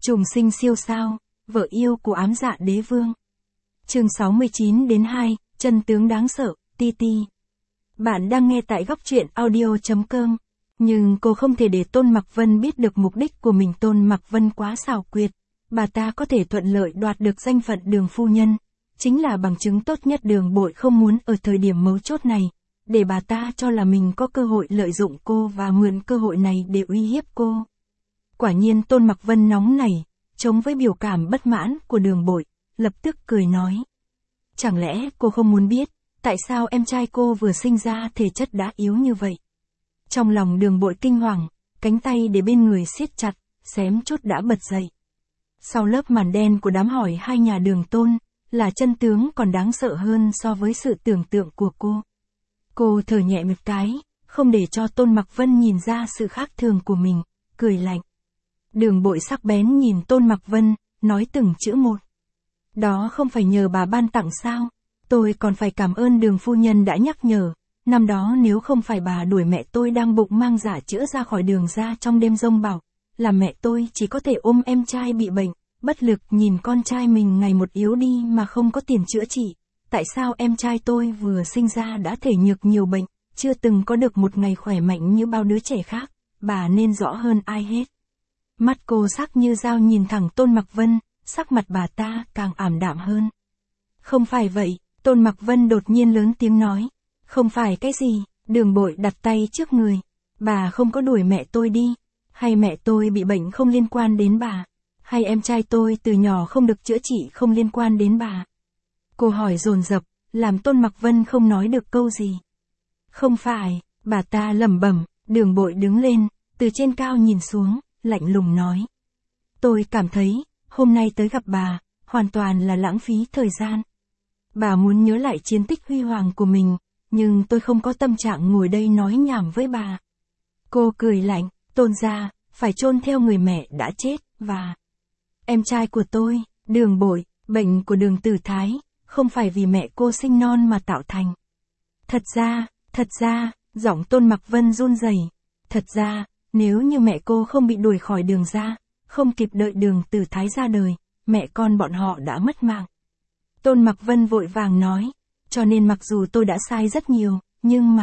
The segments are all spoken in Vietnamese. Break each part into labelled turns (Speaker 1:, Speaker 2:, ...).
Speaker 1: Trùng sinh siêu sao, vợ yêu của ám dạ đế vương. Chương 69-2, chân tướng đáng sợ, TT. Bạn đang nghe tại góc truyện audio.com. Nhưng cô không thể để Tôn Mặc Vân biết được mục đích của mình. Tôn Mặc Vân quá xảo quyệt. Bà ta có thể thuận lợi đoạt được danh phận Đường phu nhân. Chính là bằng chứng tốt nhất Đường Bội không muốn ở thời điểm mấu chốt này. Để bà ta cho là mình có cơ hội lợi dụng cô và mượn cơ hội này để uy hiếp cô. Quả nhiên Tôn Mặc Vân nóng nảy, chống với biểu cảm bất mãn của Đường Bội, lập tức cười nói. Chẳng lẽ cô không muốn biết, tại sao em trai cô vừa sinh ra thể chất đã yếu như vậy? Trong lòng Đường Bội kinh hoàng, cánh tay để bên người siết chặt, xém chút đã bật dậy. Sau lớp màn đen của đám hỏi hai nhà Đường Tôn, là chân tướng còn đáng sợ hơn so với sự tưởng tượng của cô. Cô thở nhẹ một cái, không để cho Tôn Mặc Vân nhìn ra sự khác thường của mình, cười lạnh. Đường Bội sắc bén nhìn Tôn Mặc Vân, nói từng chữ một. Đó không phải nhờ bà ban tặng sao? Tôi còn phải cảm ơn Đường phu nhân đã nhắc nhở. Năm đó nếu không phải bà đuổi mẹ tôi đang bụng mang giả chữa ra khỏi Đường ra trong đêm giông bão, là mẹ tôi chỉ có thể ôm em trai bị bệnh, bất lực nhìn con trai mình ngày một yếu đi mà không có tiền chữa trị. Tại sao em trai tôi vừa sinh ra đã thể nhược nhiều bệnh, chưa từng có được một ngày khỏe mạnh như bao đứa trẻ khác, bà nên rõ hơn ai hết. Mắt cô sắc như dao nhìn thẳng Tôn Mặc Vân, sắc mặt bà ta càng ảm đạm hơn. Không phải vậy, Tôn Mặc Vân đột nhiên lớn tiếng nói. Không phải cái gì, Đường Bội đặt tay trước người. Bà không có đuổi mẹ tôi đi, hay mẹ tôi bị bệnh không liên quan đến bà, hay em trai tôi từ nhỏ không được chữa trị không liên quan đến bà. Cô hỏi dồn dập, làm Tôn Mặc Vân không nói được câu gì. Không phải, bà ta lẩm bẩm. Đường Bội đứng lên, từ trên cao nhìn xuống, lạnh lùng nói. Tôi cảm thấy, hôm nay tới gặp bà, hoàn toàn là lãng phí thời gian. Bà muốn nhớ lại chiến tích huy hoàng của mình, nhưng tôi không có tâm trạng ngồi đây nói nhảm với bà. Cô cười lạnh, Tôn gia, phải chôn theo người mẹ đã chết, và em trai của tôi, Đường Bội, bệnh của Đường Tử Thái, không phải vì mẹ cô sinh non mà tạo thành. Thật ra, giọng Tôn Mặc Vân run rẩy. Thật ra, nếu như mẹ cô không bị đuổi khỏi Đường ra, không kịp đợi Đường Tử Thái ra đời, mẹ con bọn họ đã mất mạng. Tôn Mặc Vân vội vàng nói, cho nên mặc dù tôi đã sai rất nhiều, nhưng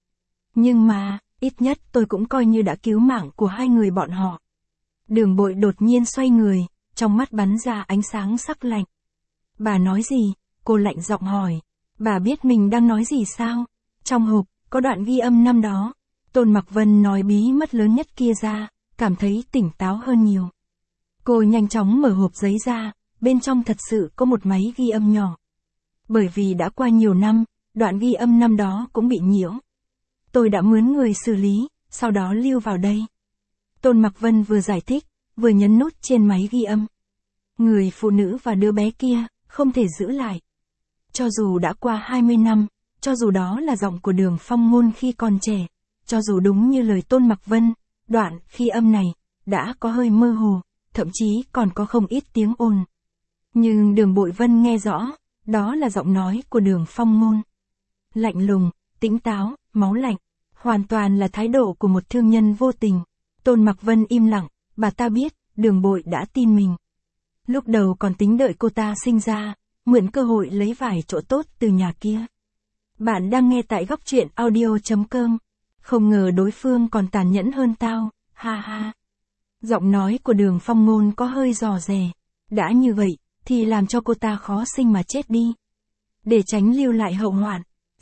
Speaker 1: mà, ít nhất tôi cũng coi như đã cứu mạng của hai người bọn họ. Đường Bội đột nhiên xoay người, trong mắt bắn ra ánh sáng sắc lạnh. Bà nói gì? Cô lạnh giọng hỏi. Bà biết mình đang nói gì sao? Trong hộp, có đoạn ghi âm năm đó. Tôn Mặc Vân nói bí mật lớn nhất kia ra, cảm thấy tỉnh táo hơn nhiều. Cô nhanh chóng mở hộp giấy ra, bên trong thật sự có một máy ghi âm nhỏ. Bởi vì đã qua nhiều năm, đoạn ghi âm năm đó cũng bị nhiễu. Tôi đã mướn người xử lý, sau đó lưu vào đây. Tôn Mặc Vân vừa giải thích, vừa nhấn nút trên máy ghi âm. Người phụ nữ và đứa bé kia, không thể giữ lại. Cho dù đã qua 20 năm, cho dù đó là giọng của Đường Phong Ngôn khi còn trẻ, cho dù đúng như lời Tôn Mặc Vân, đoạn khi âm này, đã có hơi mơ hồ, thậm chí còn có không ít tiếng ồn. Nhưng Đường Bội Vân nghe rõ, đó là giọng nói của Đường Phong Ngôn. Lạnh lùng, tĩnh táo, máu lạnh, hoàn toàn là thái độ của một thương nhân vô tình. Tôn Mặc Vân im lặng, bà ta biết, Đường Bội đã tin mình. Lúc đầu còn tính đợi cô ta sinh ra, mượn cơ hội lấy vài chỗ tốt từ nhà kia. Bạn đang nghe tại góc truyện audio.com. Không ngờ đối phương còn tàn nhẫn hơn tao, ha ha. Giọng nói của Đường Phong Ngôn có hơi dò dè. Đã như vậy, thì làm cho cô ta khó sinh mà chết đi. Để tránh lưu lại hậu hoạn.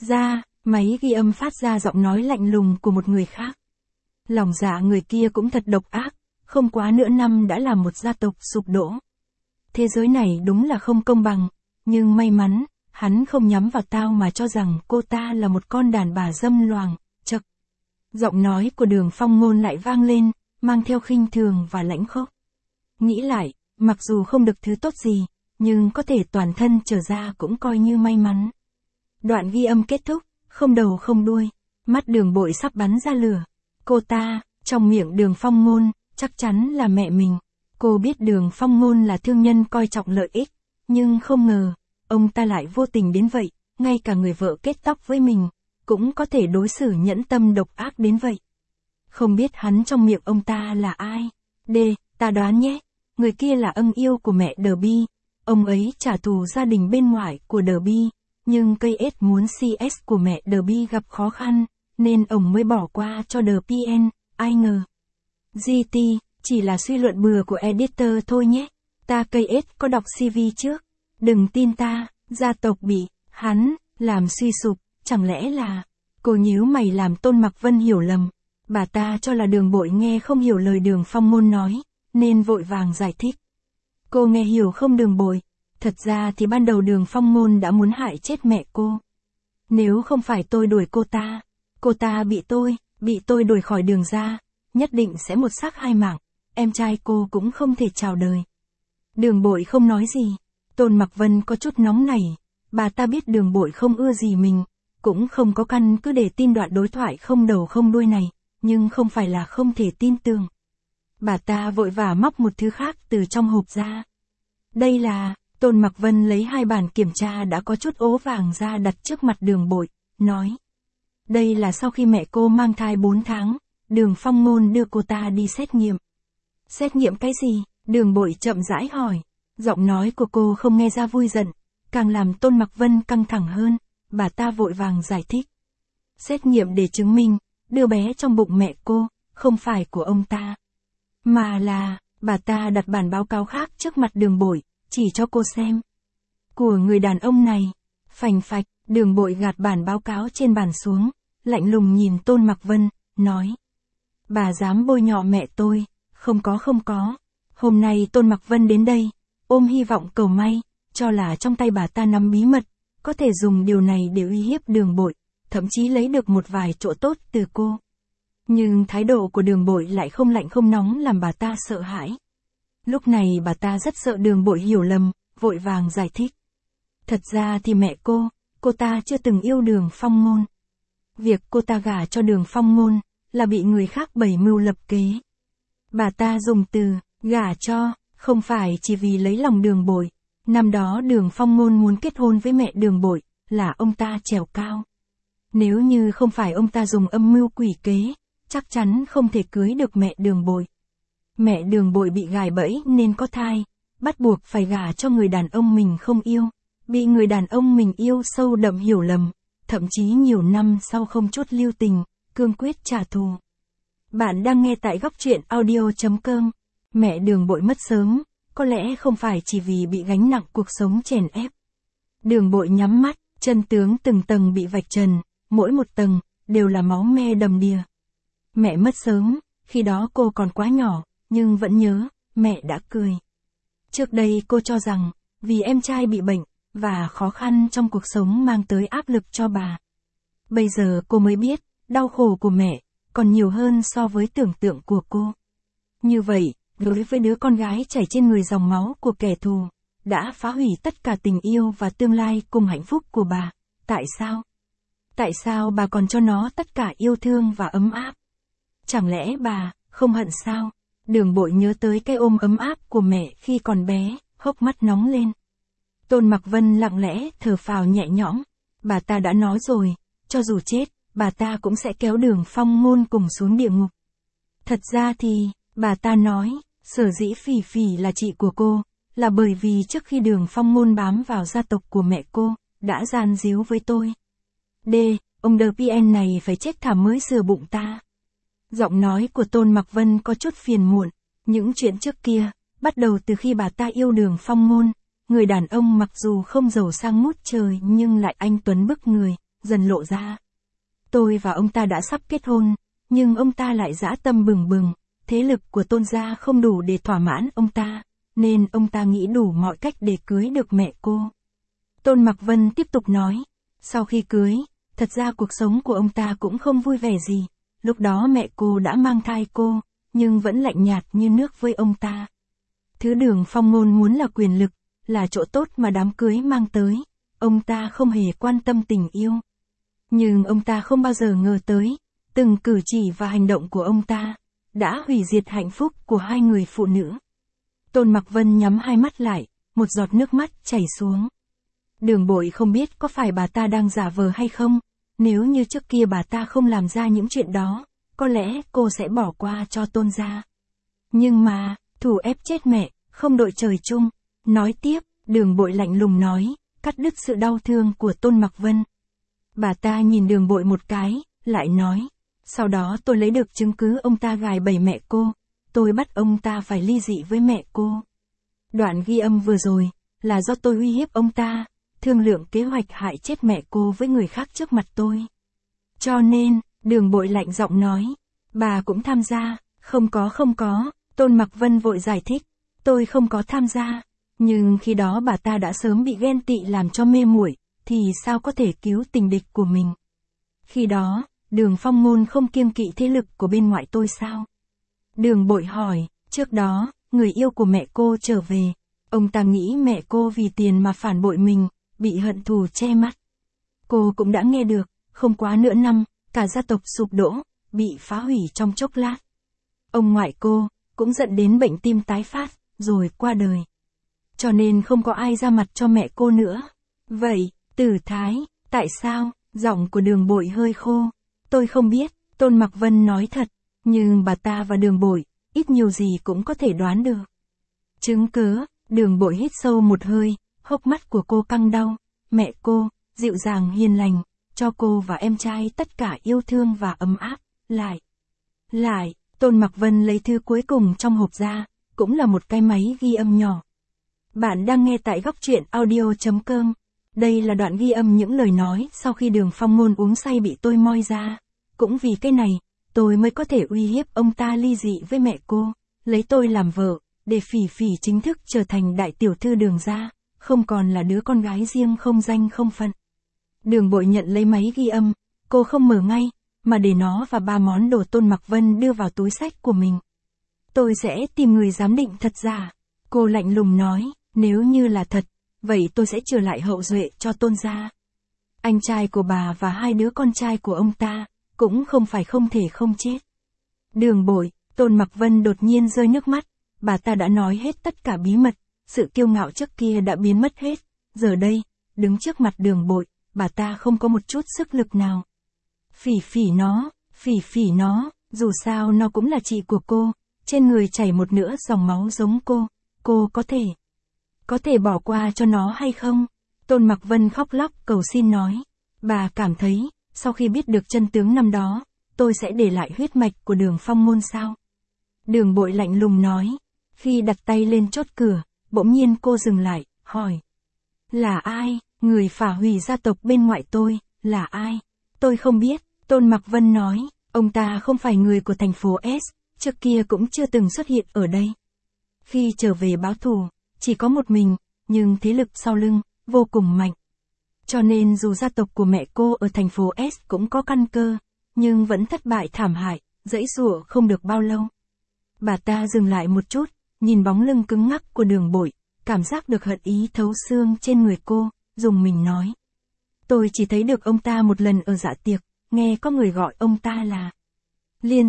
Speaker 1: Máy ghi âm phát ra giọng nói lạnh lùng của một người khác. Lòng dạ người kia cũng thật độc ác, không quá nửa năm đã làm một gia tộc sụp đổ. Thế giới này đúng là không công bằng, nhưng may mắn, hắn không nhắm vào tao mà cho rằng cô ta là một con đàn bà dâm loàng, chậc. Giọng nói của Đường Phong Ngôn lại vang lên, mang theo khinh thường và lãnh khốc. Nghĩ lại, mặc dù không được thứ tốt gì, nhưng có thể toàn thân trở ra cũng coi như may mắn. Đoạn ghi âm kết thúc, không đầu không đuôi, mắt Đường Bội sắp bắn ra lửa. Cô ta, trong miệng Đường Phong Ngôn, chắc chắn là mẹ mình. Cô biết Đường Phong Ngôn là thương nhân coi trọng lợi ích, nhưng không ngờ, ông ta lại vô tình đến vậy, ngay cả người vợ kết tóc với mình, cũng có thể đối xử nhẫn tâm độc ác đến vậy. Không biết hắn trong miệng ông ta là ai? Ta đoán nhé. người kia là ân yêu của mẹ Derby. Ông ấy trả thù gia đình bên ngoài của Derby, nhưng cây S muốn CS của mẹ Derby gặp khó khăn, nên ông mới bỏ qua cho DPN, ai ngờ. GT, chỉ là suy luận bừa của editor thôi nhé. Ta cây S có đọc CV trước. Đừng tin ta, gia tộc bị, hắn, làm suy sụp, chẳng lẽ là. Cô nhíu mày làm Tôn Mặc Vân hiểu lầm. Bà ta cho là Đường Bội nghe không hiểu lời Đường Phong Ngôn nói, nên vội vàng giải thích. Cô nghe hiểu không Đường Bội? Thật ra thì ban đầu Đường Phong Ngôn đã muốn hại chết mẹ cô. Nếu không phải tôi đuổi cô ta bị tôi đuổi khỏi đường ra, nhất định sẽ một xác hai mạng, em trai cô cũng không thể chào đời. Đường Bội không nói gì, Tôn Mặc Vân có chút nóng nảy, bà ta biết Đường Bội không ưa gì mình, cũng không có căn cứ để tin đoạn đối thoại không đầu không đuôi này, nhưng không phải là không thể tin tưởng. Bà ta vội vã móc một thứ khác từ trong hộp ra. Đây là, Tôn Mặc Vân lấy 2 bản kiểm tra đã có chút ố vàng ra đặt trước mặt Đường Bội, nói. Đây là sau khi mẹ cô mang thai 4 tháng, Đường Phong Ngôn đưa cô ta đi xét nghiệm. Xét nghiệm cái gì? Đường Bội chậm rãi hỏi. Giọng nói của cô không nghe ra vui giận, càng làm Tôn Mặc Vân căng thẳng hơn, bà ta vội vàng giải thích. Xét nghiệm để chứng minh, đứa bé trong bụng mẹ cô, không phải của ông ta. Mà là, bà ta đặt bản báo cáo khác trước mặt Đường Bội, chỉ cho cô xem. Của người đàn ông này, phành phạch, Đường Bội gạt bản báo cáo trên bàn xuống, lạnh lùng nhìn Tôn Mặc Vân, nói. Bà dám bôi nhọ mẹ tôi, không có. Hôm nay Tôn Mặc Vân đến đây, ôm hy vọng cầu may, cho là trong tay bà ta nắm bí mật, có thể dùng điều này để uy hiếp Đường Bội, thậm chí lấy được một vài chỗ tốt từ cô. Nhưng thái độ của Đường Bội lại không lạnh không nóng làm bà ta sợ hãi. Lúc này bà ta rất sợ Đường Bội hiểu lầm, vội vàng giải thích. Thật ra thì mẹ cô ta chưa từng yêu Đường Phong Ngôn. Việc cô ta gả cho Đường Phong Ngôn, là bị người khác bày mưu lập kế. Bà ta dùng từ, gả cho, không phải chỉ vì lấy lòng Đường Bội. Năm đó Đường Phong Ngôn muốn kết hôn với mẹ Đường Bội, là ông ta trèo cao. Nếu như không phải ông ta dùng âm mưu quỷ kế, chắc chắn không thể cưới được mẹ Đường Bội. Mẹ Đường Bội bị gài bẫy nên có thai, bắt buộc phải gả cho người đàn ông mình không yêu, bị người đàn ông mình yêu sâu đậm hiểu lầm, thậm chí nhiều năm sau không chút lưu tình, cương quyết trả thù. Bạn đang nghe tại góc truyện audio.com. Mẹ Đường Bội mất sớm, có lẽ không phải chỉ vì bị gánh nặng cuộc sống chèn ép. Đường Bội nhắm mắt, chân tướng từng tầng bị vạch trần, mỗi một tầng, đều là máu me đầm đìa. Mẹ mất sớm, khi đó cô còn quá nhỏ, nhưng vẫn nhớ, mẹ đã cười. Trước đây cô cho rằng, vì em trai bị bệnh, và khó khăn trong cuộc sống mang tới áp lực cho bà. Bây giờ cô mới biết, đau khổ của mẹ, còn nhiều hơn so với tưởng tượng của cô. Như vậy, đối với đứa con gái chảy trên người dòng máu của kẻ thù, đã phá hủy tất cả tình yêu và tương lai cùng hạnh phúc của bà. Tại sao? Tại sao bà còn cho nó tất cả yêu thương và ấm áp? Chẳng lẽ bà không hận sao? Đường Bội nhớ tới cái ôm ấm áp của mẹ khi còn bé, hốc mắt nóng lên. Tôn Mặc Vân lặng lẽ thở phào nhẹ nhõm. Bà ta đã nói rồi, cho dù chết, bà ta cũng sẽ kéo Đường Phong Ngôn cùng xuống địa ngục. Thật ra thì, bà ta nói, sở dĩ Phỉ Phỉ là chị của cô, là bởi vì trước khi Đường Phong Ngôn bám vào gia tộc của mẹ cô, đã gian díu với tôi. Ông DPN này phải chết thảm mới sửa bụng ta. Giọng nói của Tôn Mặc Vân có chút phiền muộn. Những chuyện trước kia, bắt đầu từ khi bà ta yêu Đường Phong Ngôn, người đàn ông mặc dù không giàu sang ngút trời nhưng lại anh tuấn bức người, dần lộ ra. Tôi và ông ta đã sắp kết hôn, nhưng ông ta lại dã tâm bừng bừng, thế lực của Tôn gia không đủ để thỏa mãn ông ta, nên ông ta nghĩ đủ mọi cách để cưới được mẹ cô. Tôn Mặc Vân tiếp tục nói, sau khi cưới, thật ra cuộc sống của ông ta cũng không vui vẻ gì. Lúc đó mẹ cô đã mang thai cô, nhưng vẫn lạnh nhạt như nước với ông ta. Thứ Đường Phong Ngôn muốn là quyền lực, là chỗ tốt mà đám cưới mang tới. Ông ta không hề quan tâm tình yêu. Nhưng ông ta không bao giờ ngờ tới, từng cử chỉ và hành động của ông ta, đã hủy diệt hạnh phúc của hai người phụ nữ. Tôn Mặc Vân nhắm hai mắt lại, một giọt nước mắt chảy xuống. Đường Bội không biết có phải bà ta đang giả vờ hay không. Nếu như trước kia bà ta không làm ra những chuyện đó, có lẽ cô sẽ bỏ qua cho Tôn gia. Nhưng mà, thù ép chết mẹ, không đội trời chung. Nói tiếp, Đường Bội lạnh lùng nói, cắt đứt sự đau thương của Tôn Mặc Vân. Bà ta nhìn Đường Bội một cái, lại nói, sau đó tôi lấy được chứng cứ ông ta gài bẫy mẹ cô, tôi bắt ông ta phải ly dị với mẹ cô. Đoạn ghi âm vừa rồi, là do tôi uy hiếp ông ta, thương lượng kế hoạch hại chết mẹ cô với người khác trước mặt tôi. Cho nên, Đường Bội lạnh giọng nói, bà cũng tham gia, không có, Tôn Mặc Vân vội giải thích, tôi không có tham gia, nhưng khi đó bà ta đã sớm bị ghen tị làm cho mê muội, thì sao có thể cứu tình địch của mình. Khi đó, Đường Phong Ngôn không kiêng kỵ thế lực của bên ngoại tôi sao? Đường Bội hỏi, trước đó, người yêu của mẹ cô trở về, ông ta nghĩ mẹ cô vì tiền mà phản bội mình, bị hận thù che mắt. Cô cũng đã nghe được, không quá nửa năm, cả gia tộc sụp đổ, bị phá hủy trong chốc lát. Ông ngoại cô, cũng dẫn đến bệnh tim tái phát, rồi qua đời. Cho nên không có ai ra mặt cho mẹ cô nữa. Vậy, Tử Thái, tại sao? Giọng của Đường Bội hơi khô. Tôi không biết, Tôn Mặc Vân nói thật, nhưng bà ta và Đường Bội, ít nhiều gì cũng có thể đoán được. Chứng cớ, Đường Bội hít sâu một hơi, hốc mắt của cô căng đau. Mẹ cô, dịu dàng hiền lành, cho cô và em trai tất cả yêu thương và ấm áp. Lại, Tôn Mặc Vân lấy thư cuối cùng trong hộp ra, cũng là một cái máy ghi âm nhỏ. Bạn đang nghe tại góc truyện audio.com. Đây là đoạn ghi âm những lời nói sau khi Đường Phong Ngôn uống say bị tôi moi ra. Cũng vì cái này, tôi mới có thể uy hiếp ông ta ly dị với mẹ cô, lấy tôi làm vợ, để Phỉ Phỉ chính thức trở thành đại tiểu thư Đường gia, không còn là đứa con gái riêng không danh không phận. Đường Bội nhận lấy máy ghi âm, cô không mở ngay, mà để nó và 3 món đồ Tôn Mặc Vân đưa vào túi xách của mình. Tôi sẽ tìm người giám định thật giả. Cô lạnh lùng nói, nếu như là thật, vậy tôi sẽ trở lại hậu duệ cho Tôn gia. Anh trai của bà và 2 đứa con trai của ông ta, cũng không phải không thể không chết. Đường Bội, Tôn Mặc Vân đột nhiên rơi nước mắt, bà ta đã nói hết tất cả bí mật, sự kiêu ngạo trước kia đã biến mất hết, giờ đây, đứng trước mặt Đường Bội, bà ta không có một chút sức lực nào. Phỉ Phỉ nó, dù sao nó cũng là chị của cô, trên người chảy một nửa dòng máu giống cô có thể bỏ qua cho nó hay không? Tôn Mặc Vân khóc lóc cầu xin nói, bà cảm thấy, sau khi biết được chân tướng năm đó, tôi sẽ để lại huyết mạch của Đường Phong Ngôn sao? Đường Bội lạnh lùng nói, khi đặt tay lên chốt cửa, bỗng nhiên cô dừng lại, hỏi. Là ai? Người phá hủy gia tộc bên ngoại tôi, là ai? Tôi không biết, Tôn Mặc Vân nói, ông ta không phải người của thành phố S, trước kia cũng chưa từng xuất hiện ở đây. Khi trở về báo thù, chỉ có một mình, nhưng thế lực sau lưng, vô cùng mạnh. Cho nên dù gia tộc của mẹ cô ở thành phố S cũng có căn cơ, nhưng vẫn thất bại thảm hại, giãy giụa không được bao lâu. Bà ta dừng lại một chút, nhìn bóng lưng cứng ngắc của Đường Bội, cảm giác được hận ý thấu xương trên người cô, dùng mình nói. Tôi chỉ thấy được ông ta một lần ở dạ tiệc, nghe có người gọi ông ta là Liên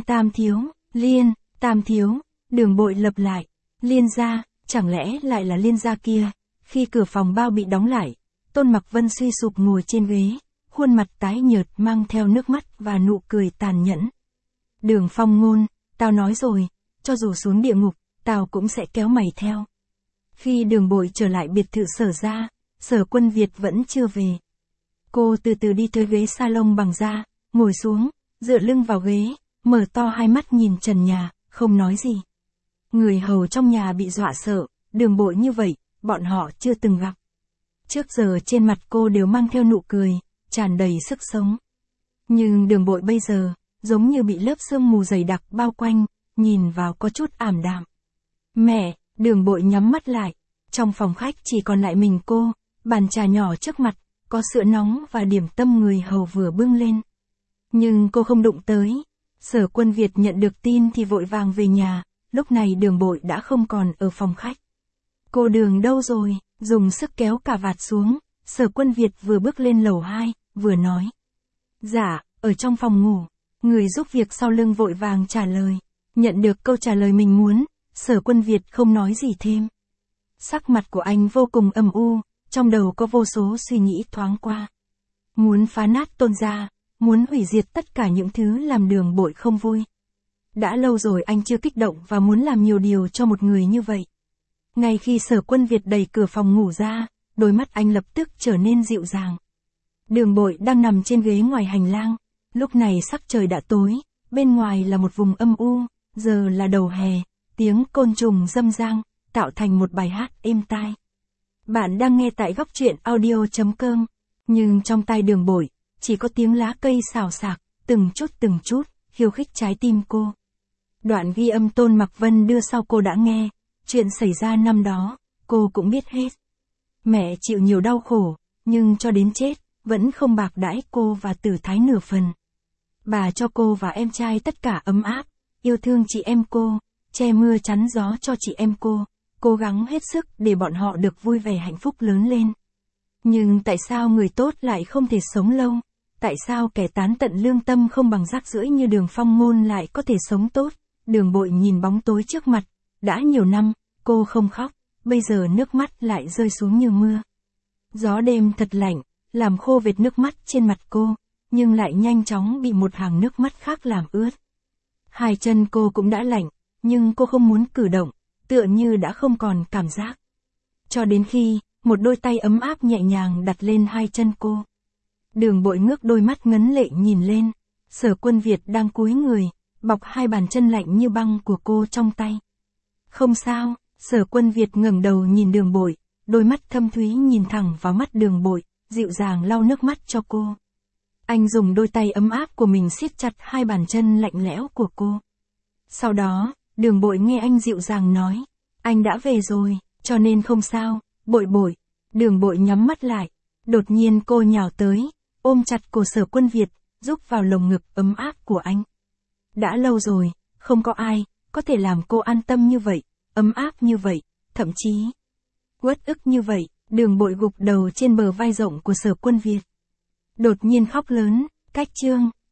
Speaker 1: Tam Thiếu, Đường Bội lặp lại, Liên gia, chẳng lẽ lại là Liên gia kia? Khi cửa phòng bao bị đóng lại, Tôn Mặc Vân suy sụp ngồi trên ghế, khuôn mặt tái nhợt mang theo nước mắt và nụ cười tàn nhẫn. Đường Phong Ngôn, tao nói rồi, cho dù xuống địa ngục, tao cũng sẽ kéo mày theo. Khi Đường Bội trở lại biệt thự Sở gia, Sở Quân Việt vẫn chưa về. Cô từ từ đi tới ghế salon bằng da, ngồi xuống, dựa lưng vào ghế, mở to hai mắt nhìn trần nhà, không nói gì. Người hầu trong nhà bị dọa sợ, Đường Bội như vậy, bọn họ chưa từng gặp. Trước giờ trên mặt cô đều mang theo nụ cười, tràn đầy sức sống. Nhưng Đường Bội bây giờ, giống như bị lớp sương mù dày đặc bao quanh, nhìn vào có chút ảm đạm. Mẹ, Đường Bội nhắm mắt lại, trong phòng khách chỉ còn lại mình cô, bàn trà nhỏ trước mặt, có sữa nóng và điểm tâm người hầu vừa bưng lên. Nhưng cô không đụng tới. Sở Quân Việt nhận được tin thì vội vàng về nhà, lúc này Đường Bội đã không còn ở phòng khách. Cô Đường đâu rồi? Dùng sức kéo cả vạt xuống, Sở Quân Việt vừa bước lên lầu 2, vừa nói. Dạ, ở trong phòng ngủ. Người giúp việc sau lưng vội vàng trả lời. Nhận được câu trả lời mình muốn, Sở Quân Việt không nói gì thêm. Sắc mặt của anh vô cùng âm u, trong đầu có vô số suy nghĩ thoáng qua. Muốn phá nát Tôn gia, muốn hủy diệt tất cả những thứ làm Đường Bội không vui. Đã lâu rồi anh chưa kích động và muốn làm nhiều điều cho một người như vậy. Ngay khi Sở Quân Việt đẩy cửa phòng ngủ ra, đôi mắt anh lập tức trở nên dịu dàng. Đường Bội đang nằm trên ghế ngoài hành lang, lúc này sắc trời đã tối, bên ngoài là một vùng âm u, giờ là đầu hè, tiếng côn trùng râm ran, tạo thành một bài hát êm tai. Bạn đang nghe tại góc truyện audio.com, nhưng trong tai Đường Bội, chỉ có tiếng lá cây xào xạc, từng chút, khiêu khích trái tim cô. Đoạn ghi âm Tôn Mặc Vân đưa sau cô đã nghe, chuyện xảy ra năm đó, cô cũng biết hết. Mẹ chịu nhiều đau khổ, nhưng cho đến chết, vẫn không bạc đãi cô và Tử Thái nửa phần. Bà cho cô và em trai tất cả ấm áp, yêu thương chị em cô, che mưa chắn gió cho chị em cô, cố gắng hết sức để bọn họ được vui vẻ hạnh phúc lớn lên. Nhưng tại sao người tốt lại không thể sống lâu? Tại sao kẻ tán tận lương tâm không bằng rác rưởi như Đường Phong Ngôn lại có thể sống tốt? Đường Bội nhìn bóng tối trước mặt, đã nhiều năm, cô không khóc, bây giờ nước mắt lại rơi xuống như mưa. Gió đêm thật lạnh, làm khô vệt nước mắt trên mặt cô, nhưng lại nhanh chóng bị một hàng nước mắt khác làm ướt. Hai chân cô cũng đã lạnh, nhưng cô không muốn cử động, tựa như đã không còn cảm giác. Cho đến khi, một đôi tay ấm áp nhẹ nhàng đặt lên hai chân cô. Đường Bội ngước đôi mắt ngấn lệ nhìn lên, Sở Quân Việt đang cúi người, bọc hai bàn chân lạnh như băng của cô trong tay. Không sao, Sở Quân Việt ngẩng đầu nhìn Đường Bội, đôi mắt thâm thúy nhìn thẳng vào mắt Đường Bội, dịu dàng lau nước mắt cho cô. Anh dùng đôi tay ấm áp của mình siết chặt hai bàn chân lạnh lẽo của cô. Sau đó, Đường Bội nghe anh dịu dàng nói, anh đã về rồi, cho nên không sao, Bội Bội. Đường Bội nhắm mắt lại, đột nhiên cô nhào tới, ôm chặt cổ Sở Quân Việt, rúc vào lồng ngực ấm áp của anh. Đã lâu rồi, không có ai có thể làm cô an tâm như vậy, ấm áp như vậy, thậm chí uất ức như vậy. Đường Bội gục đầu trên bờ vai rộng của Sở Quân Việt. Đột nhiên khóc lớn, cách chương.